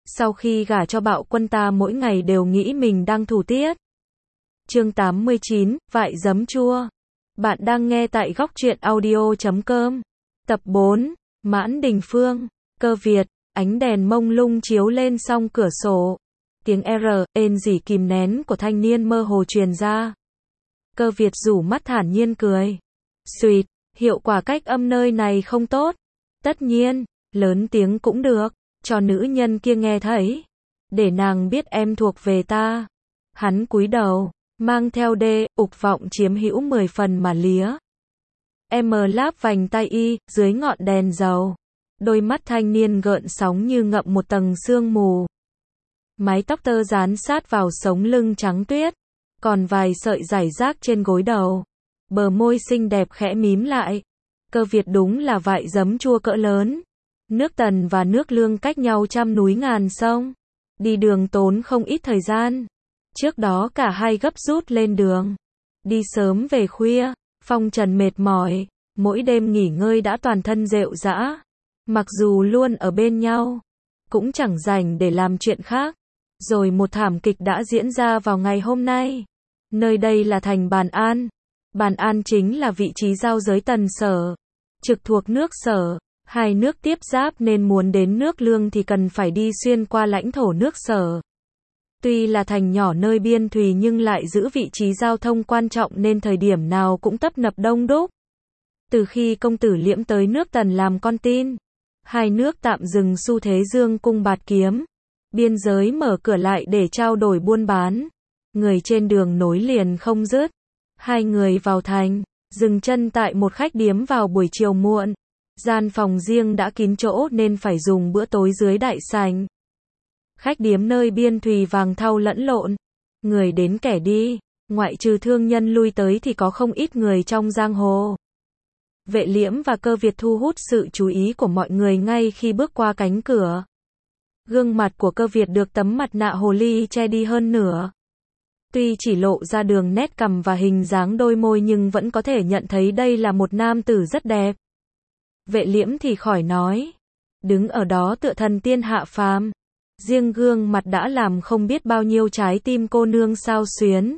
Sau khi gả cho Bạo Quân ta mỗi ngày đều nghĩ mình đang thủ tiết. Chương 89, vại giấm chua. Bạn đang nghe tại góc truyện audio.com. Tập 4, Mãn Đình Phương, Cơ Việt, ánh đèn mông lung chiếu lên song cửa sổ. Tiếng ên rỉ kìm nén của thanh niên mơ hồ truyền ra. Cơ Việt rủ mắt thản nhiên cười. Xuyệt, hiệu quả cách âm nơi này không tốt. Tất nhiên, lớn tiếng cũng được, cho nữ nhân kia nghe thấy. Để nàng biết em thuộc về ta. Hắn cúi đầu, mang theo ục vọng chiếm hữu 10 phần mà lía. Em láp vành tay y, dưới ngọn đèn dầu. Đôi mắt thanh niên gợn sóng như ngậm một tầng sương mù. Mái tóc tơ dán sát vào sống lưng trắng tuyết, còn vài sợi rải rác trên gối đầu. Bờ môi xinh đẹp khẽ mím lại. Cơ Việt đúng là vại giấm chua cỡ lớn. Nước Tần và nước Lương cách nhau trăm núi ngàn sông. Đi đường tốn không ít thời gian. Trước đó cả hai gấp rút lên đường. Đi sớm về khuya, phong trần mệt mỏi. Mỗi đêm nghỉ ngơi đã toàn thân rệu rã. Mặc dù luôn ở bên nhau, cũng chẳng rảnh để làm chuyện khác. Rồi một thảm kịch đã diễn ra vào ngày hôm nay. Nơi đây là thành Bàn An. Bàn An chính là vị trí giao giới Tần Sở, trực thuộc nước Sở. Hai nước tiếp giáp nên muốn đến nước Lương thì cần phải đi xuyên qua lãnh thổ nước Sở. Tuy là thành nhỏ nơi biên thùy nhưng lại giữ vị trí giao thông quan trọng nên thời điểm nào cũng tấp nập đông đúc. Từ khi công tử Liễm tới nước Tần làm con tin, hai nước tạm dừng xu thế dương cung bạt kiếm. Biên giới mở cửa lại để trao đổi buôn bán. Người trên đường nối liền không dứt. Hai người vào thành, dừng chân tại một khách điếm vào buổi chiều muộn. Gian phòng riêng đã kín chỗ nên phải dùng bữa tối dưới đại sảnh. Khách điếm nơi biên thùy vàng thau lẫn lộn. Người đến kẻ đi, ngoại trừ thương nhân lui tới thì có không ít người trong giang hồ. Vệ Liễm và Cơ Việt thu hút sự chú ý của mọi người ngay khi bước qua cánh cửa. Gương mặt của Cơ Việt được tấm mặt nạ hồ ly che đi hơn nửa. Tuy chỉ lộ ra đường nét cằm và hình dáng đôi môi nhưng vẫn có thể nhận thấy đây là một nam tử rất đẹp. Vệ Liễm thì khỏi nói. Đứng ở đó tựa thần tiên hạ phàm. Riêng gương mặt đã làm không biết bao nhiêu trái tim cô nương xao xuyến.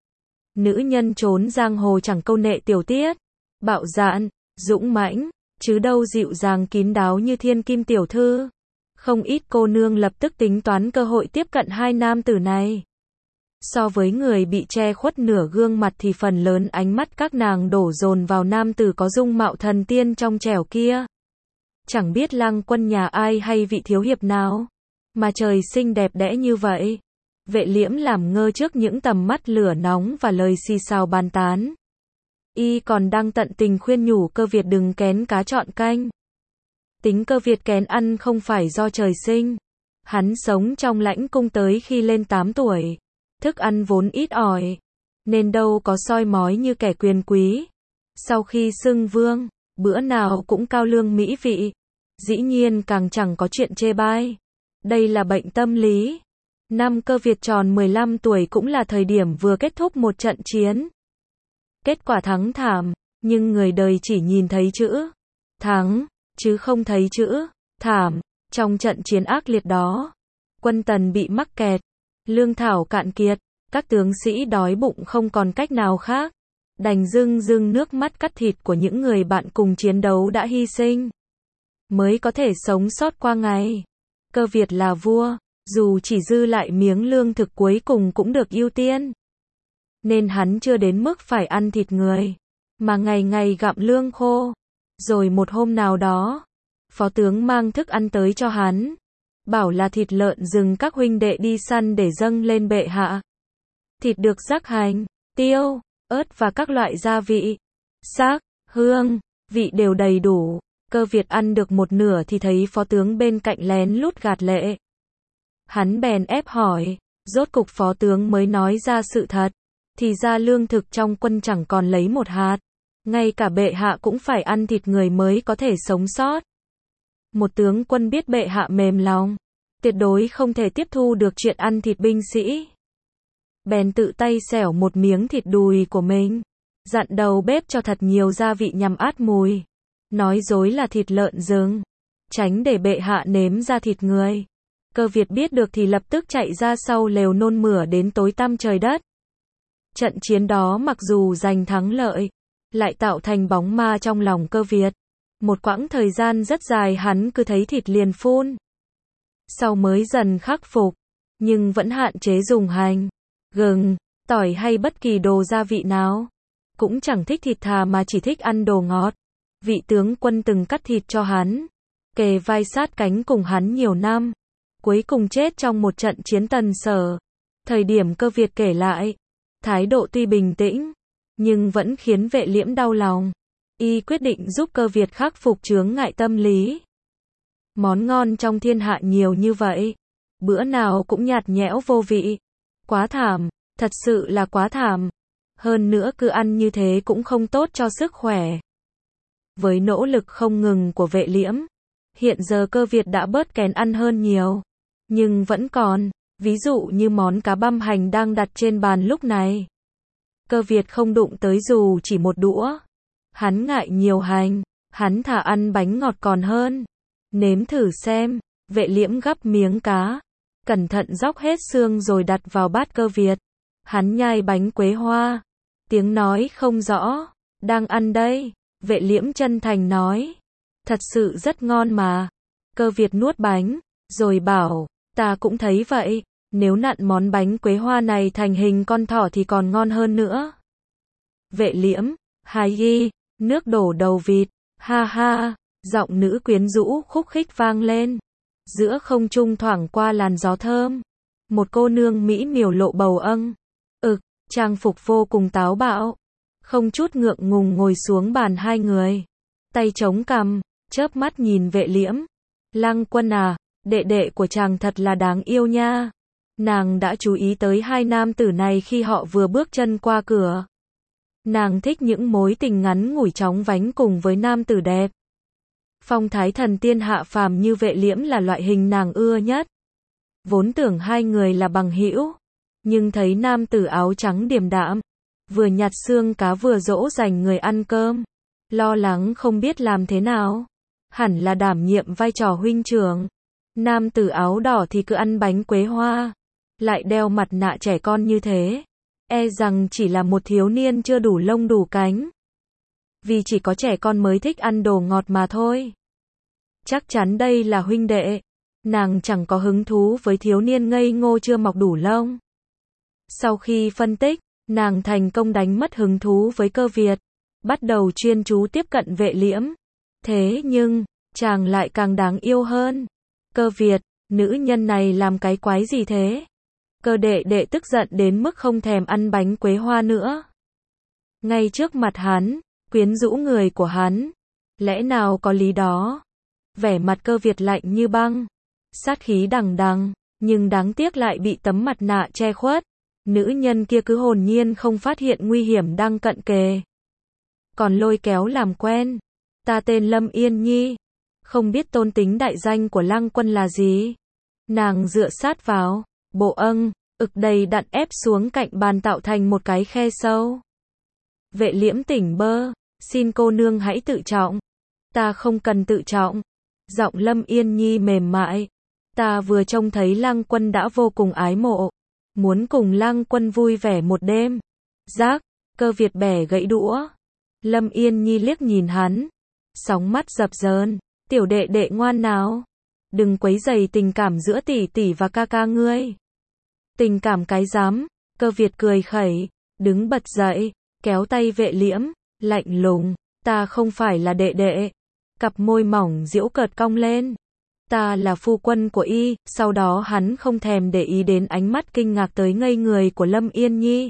Nữ nhân trốn giang hồ chẳng câu nệ tiểu tiết, bạo dạn, dũng mãnh, chứ đâu dịu dàng kín đáo như thiên kim tiểu thư. Không ít cô nương lập tức tính toán cơ hội tiếp cận hai nam tử này. So với người bị che khuất nửa gương mặt thì phần lớn ánh mắt các nàng đổ dồn vào nam tử có dung mạo thần tiên trong trẻo kia. Chẳng biết lang quân nhà ai hay vị thiếu hiệp nào mà trời xinh đẹp đẽ như vậy. Vệ Liễm làm ngơ trước những tầm mắt lửa nóng và lời xì xào bàn tán. Y còn đang tận tình khuyên nhủ Cơ Việt đừng kén cá chọn canh. Tính Cơ Việt kén ăn không phải do trời sinh. Hắn sống trong lãnh cung tới khi lên 8 tuổi. Thức ăn vốn ít ỏi, nên đâu có soi mói như kẻ quyền quý. Sau khi xưng vương, bữa nào cũng cao lương mỹ vị. Dĩ nhiên càng chẳng có chuyện chê bai. Đây là bệnh tâm lý. Năm Cơ Việt tròn 15 tuổi cũng là thời điểm vừa kết thúc một trận chiến. Kết quả thắng thảm, nhưng người đời chỉ nhìn thấy chữ thắng, chứ không thấy chữ thảm. Trong trận chiến ác liệt đó, quân Tần bị mắc kẹt, lương thảo cạn kiệt, các tướng sĩ đói bụng không còn cách nào khác, đành rưng rưng nước mắt cắt thịt của những người bạn cùng chiến đấu đã hy sinh, mới có thể sống sót qua ngày. Cơ Việt là vua, dù chỉ dư lại miếng lương thực cuối cùng cũng được ưu tiên. Nên hắn chưa đến mức phải ăn thịt người, mà ngày ngày gặm lương khô. Rồi một hôm nào đó, phó tướng mang thức ăn tới cho hắn. Bảo là thịt lợn rừng các huynh đệ đi săn để dâng lên bệ hạ. Thịt được rắc hành, tiêu, ớt và các loại gia vị. Xác, hương, vị đều đầy đủ. Cơ Việt ăn được một nửa thì thấy phó tướng bên cạnh lén lút gạt lệ. Hắn bèn ép hỏi, rốt cục phó tướng mới nói ra sự thật. Thì ra lương thực trong quân chẳng còn lấy một hạt. Ngay cả bệ hạ cũng phải ăn thịt người mới có thể sống sót. Một tướng quân biết bệ hạ mềm lòng, tuyệt đối không thể tiếp thu được chuyện ăn thịt binh sĩ. Bèn tự tay xẻo một miếng thịt đùi của mình, dặn đầu bếp cho thật nhiều gia vị nhằm át mùi. Nói dối là thịt lợn rừng, tránh để bệ hạ nếm ra thịt người. Cơ Việt biết được thì lập tức chạy ra sau lều nôn mửa đến tối tăm trời đất. Trận chiến đó mặc dù giành thắng lợi, lại tạo thành bóng ma trong lòng Cơ Việt. Một quãng thời gian rất dài hắn cứ thấy thịt liền phun. Sau mới dần khắc phục, nhưng vẫn hạn chế dùng hành, gừng, tỏi hay bất kỳ đồ gia vị nào. Cũng chẳng thích thịt thà mà chỉ thích ăn đồ ngọt. Vị tướng quân từng cắt thịt cho hắn, kề vai sát cánh cùng hắn nhiều năm, cuối cùng chết trong một trận chiến Tần Sở. Thời điểm Cơ Việt kể lại, thái độ tuy bình tĩnh, nhưng vẫn khiến Vệ Liễm đau lòng. Y quyết định giúp Cơ Việt khắc phục chướng ngại tâm lý. Món ngon trong thiên hạ nhiều như vậy, bữa nào cũng nhạt nhẽo vô vị. Quá thảm, thật sự là quá thảm. Hơn nữa cứ ăn như thế cũng không tốt cho sức khỏe. Với nỗ lực không ngừng của Vệ Liễm, hiện giờ Cơ Việt đã bớt kén ăn hơn nhiều. Nhưng vẫn còn, ví dụ như món cá băm hành đang đặt trên bàn lúc này. Cơ Việt không đụng tới dù chỉ một đũa. Hắn ngại nhiều hành, hắn thà ăn bánh ngọt còn hơn. Nếm thử xem, Vệ Liễm gắp miếng cá, cẩn thận róc hết xương rồi đặt vào bát Cơ Việt. Hắn nhai bánh quế hoa, tiếng nói không rõ, đang ăn đây. Vệ Liễm chân thành nói, thật sự rất ngon mà. Cơ Việt nuốt bánh, rồi bảo, ta cũng thấy vậy, nếu nặn món bánh quế hoa này thành hình con thỏ thì còn ngon hơn nữa. Vệ Liễm, hài ghi, nước đổ đầu vịt, ha ha, giọng nữ quyến rũ khúc khích vang lên. Giữa không trung thoảng qua làn gió thơm. Một cô nương mỹ miều lộ bầu âng. Trang phục vô cùng táo bạo. Không chút ngượng ngùng ngồi xuống bàn hai người. Tay chống cằm, chớp mắt nhìn Vệ Liễm. Lăng Quân à, đệ đệ của chàng thật là đáng yêu nha. Nàng đã chú ý tới hai nam tử này khi họ vừa bước chân qua cửa. Nàng thích những mối tình ngắn ngủi chóng vánh cùng với nam tử đẹp. Phong thái thần tiên hạ phàm như Vệ Liễm là loại hình nàng ưa nhất. Vốn tưởng hai người là bằng hữu, nhưng thấy nam tử áo trắng điềm đạm, vừa nhặt xương cá vừa dỗ dành người ăn cơm, lo lắng không biết làm thế nào. Hẳn là đảm nhiệm vai trò huynh trưởng. Nam tử áo đỏ thì cứ ăn bánh quế hoa, lại đeo mặt nạ trẻ con như thế, e rằng chỉ là một thiếu niên chưa đủ lông đủ cánh. Vì chỉ có trẻ con mới thích ăn đồ ngọt mà thôi. Chắc chắn đây là huynh đệ. Nàng chẳng có hứng thú với thiếu niên ngây ngô chưa mọc đủ lông. Sau khi phân tích, nàng thành công đánh mất hứng thú với Cơ Việt, bắt đầu chuyên chú tiếp cận Vệ Liễm. Thế nhưng, chàng lại càng đáng yêu hơn. Cơ Việt, nữ nhân này làm cái quái gì thế? Cơ đệ đệ tức giận đến mức không thèm ăn bánh quế hoa nữa. Ngay trước mặt hắn, quyến rũ người của hắn. Lẽ nào có lý đó? Vẻ mặt Cơ Việt lạnh như băng, sát khí đằng đằng, nhưng đáng tiếc lại bị tấm mặt nạ che khuất. Nữ nhân kia cứ hồn nhiên không phát hiện nguy hiểm đang cận kề. Còn lôi kéo làm quen. Ta tên Lâm Yên Nhi. Không biết tôn tính đại danh của Lăng Quân là gì? Nàng dựa sát vào, bộ ực đầy đặn ép xuống cạnh bàn tạo thành một cái khe sâu. Vệ Liễm tỉnh bơ, xin cô nương hãy tự trọng. Ta không cần tự trọng. Giọng Lâm Yên Nhi mềm mại. Ta vừa trông thấy Lăng Quân đã vô cùng ái mộ, muốn cùng Lăng Quân vui vẻ một đêm. Rác, Cơ Việt bẻ gãy đũa. Lâm Yên Nhi liếc nhìn hắn, sóng mắt dập dờn. Tiểu đệ đệ ngoan nào, đừng quấy rầy tình cảm giữa tỷ tỷ và ca ca ngươi. Tình cảm cái rắm. Cơ Việt cười khẩy, đứng bật dậy, kéo tay Vệ Liễm, lạnh lùng. Ta không phải là đệ đệ. Cặp môi mỏng giễu cợt cong lên. Ta là phu quân của y. Sau đó hắn không thèm để ý đến ánh mắt kinh ngạc tới ngây người của Lâm Yên Nhi.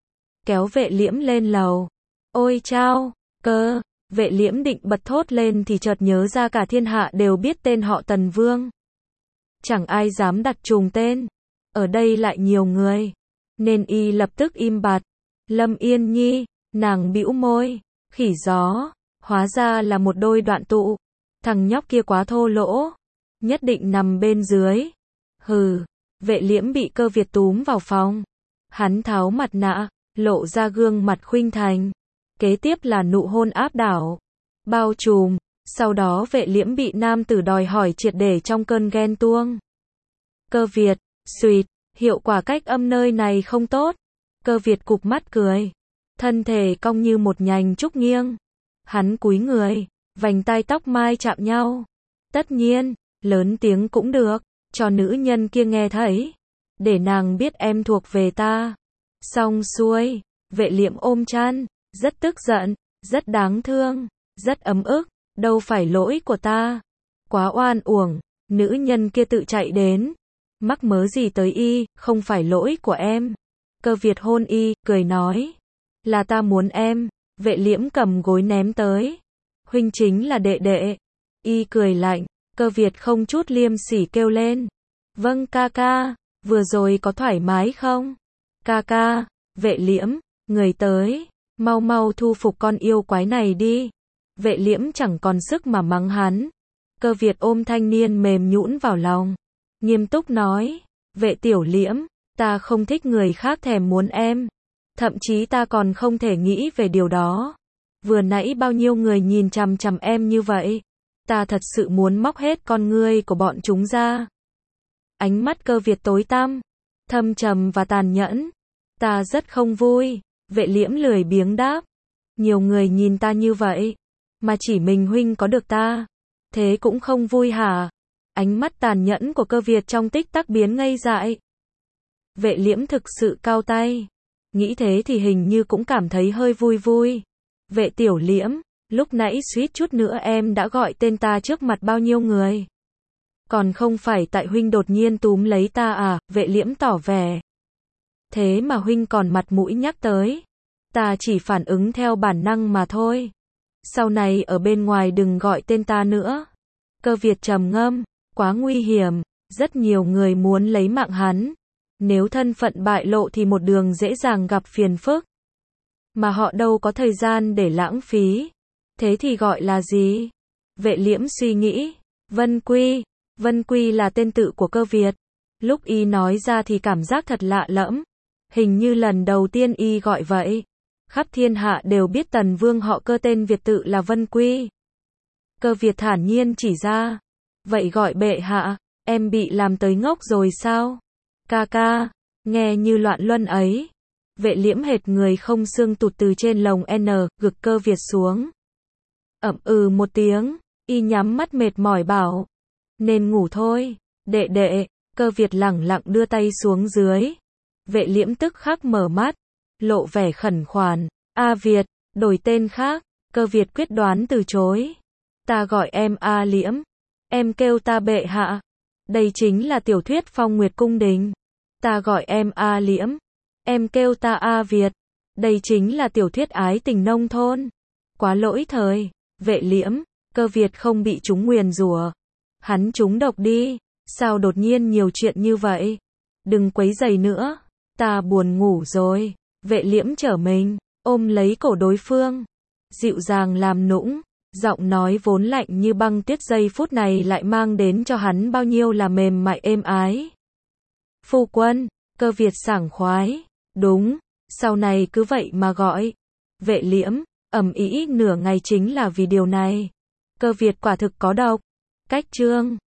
Kéo Vệ Liễm lên lầu. Ôi chao, Cơ. Vệ Liễm định bật thốt lên thì chợt nhớ ra cả thiên hạ đều biết tên họ Tần Vương. Chẳng ai dám đặt trùng tên. Ở đây lại nhiều người, nên y lập tức im bặt. Lâm Yên Nhi, nàng bĩu môi, khỉ gió, hóa ra là một đôi đoạn tụ. Thằng nhóc kia quá thô lỗ, nhất định nằm bên dưới. Hừ. Vệ Liễm bị Cơ Việt túm vào phòng. Hắn tháo mặt nạ, lộ ra gương mặt khuynh thành. Kế tiếp là nụ hôn áp đảo, bao trùm. Sau đó Vệ Liễm bị nam tử đòi hỏi triệt để trong cơn ghen tuông. Cơ Việt, xuyệt, hiệu quả cách âm nơi này không tốt. Cơ Việt cụp mắt cười. Thân thể cong như một nhành trúc nghiêng. Hắn cúi người, vành tai tóc mai chạm nhau. Tất nhiên, lớn tiếng cũng được, cho nữ nhân kia nghe thấy. Để nàng biết em thuộc về ta. Xong xuôi, Vệ Liễm ôm chăn, rất tức giận, rất đáng thương, rất ấm ức, đâu phải lỗi của ta. Quá oan uổng, nữ nhân kia tự chạy đến. Mắc mớ gì tới y, không phải lỗi của em. Cơ Việt hôn y, cười nói. Là ta muốn em. Vệ Liễm cầm gối ném tới. Huynh chính là đệ đệ. Y cười lạnh. Cơ Việt không chút liêm sỉ kêu lên. Vâng ca ca, vừa rồi có thoải mái không? Ca ca, Vệ Liễm, người tới, mau mau thu phục con yêu quái này đi. Vệ Liễm chẳng còn sức mà mắng hắn. Cơ Việt ôm thanh niên mềm nhũn vào lòng. Nghiêm túc nói, Vệ Tiểu Liễm, ta không thích người khác thèm muốn em. Thậm chí ta còn không thể nghĩ về điều đó. Vừa nãy bao nhiêu người nhìn chằm chằm em như vậy. Ta thật sự muốn móc hết con ngươi của bọn chúng ra. Ánh mắt Cơ Việt tối tăm, thâm trầm và tàn nhẫn. Ta rất không vui. Vệ Liễm lười biếng đáp. Nhiều người nhìn ta như vậy, mà chỉ mình huynh có được ta. Thế cũng không vui hả? Ánh mắt tàn nhẫn của Cơ Việt trong tích tắc biến ngây dại. Vệ Liễm thực sự cau tay. Nghĩ thế thì hình như cũng cảm thấy hơi vui vui. Vệ Tiểu Liễm, lúc nãy suýt chút nữa em đã gọi tên ta trước mặt bao nhiêu người. Còn không phải tại huynh đột nhiên túm lấy ta à? Vệ Liễm tỏ vẻ. Thế mà huynh còn mặt mũi nhắc tới. Ta chỉ phản ứng theo bản năng mà thôi. Sau này ở bên ngoài đừng gọi tên ta nữa. Cơ Việt trầm ngâm. Quá nguy hiểm. Rất nhiều người muốn lấy mạng hắn. Nếu thân phận bại lộ thì một đường dễ dàng gặp phiền phức. Mà họ đâu có thời gian để lãng phí. Thế thì gọi là gì? Vệ Liễm suy nghĩ. Vân Quy. Vân Quy là tên tự của Cơ Việt. Lúc y nói ra thì cảm giác thật lạ lẫm. Hình như lần đầu tiên y gọi vậy. Khắp thiên hạ đều biết Tần Vương họ Cơ tên Việt tự là Vân Quy. Cơ Việt thản nhiên chỉ ra. Vậy gọi bệ hạ, em bị làm tới ngốc rồi sao? Ca ca, nghe như loạn luân ấy. Vệ Liễm hệt người không xương tụt từ trên lồng gực Cơ Việt xuống. Một tiếng, y nhắm mắt mệt mỏi bảo. Nên ngủ thôi, đệ đệ. Cơ Việt lẳng lặng đưa tay xuống dưới. Vệ Liễm tức khắc mở mắt, lộ vẻ khẩn khoản. A Việt, đổi tên khác. Cơ Việt quyết đoán từ chối. Ta gọi em A Liễm. Em kêu ta bệ hạ. Đây chính là tiểu thuyết Phong Nguyệt Cung Đình. Ta gọi em A Liễm. Em kêu ta A Việt. Đây chính là tiểu thuyết ái tình nông thôn. Quá lỗi thời. Vệ Liễm, Cơ Việt không bị chúng nguyền rủa. Hắn trúng độc đi. Sao đột nhiên nhiều chuyện như vậy? Đừng quấy rầy nữa. Ta buồn ngủ rồi. Vệ Liễm trở mình, ôm lấy cổ đối phương. Dịu dàng làm nũng. Giọng nói vốn lạnh như băng tuyết giây phút này lại mang đến cho hắn bao nhiêu là mềm mại êm ái. Phu quân, Cơ Việt sảng khoái. Đúng, sau này cứ vậy mà gọi. Vệ Liễm, ầm ĩ nửa ngày chính là vì điều này. Cơ Việt quả thực có độc. Cách chương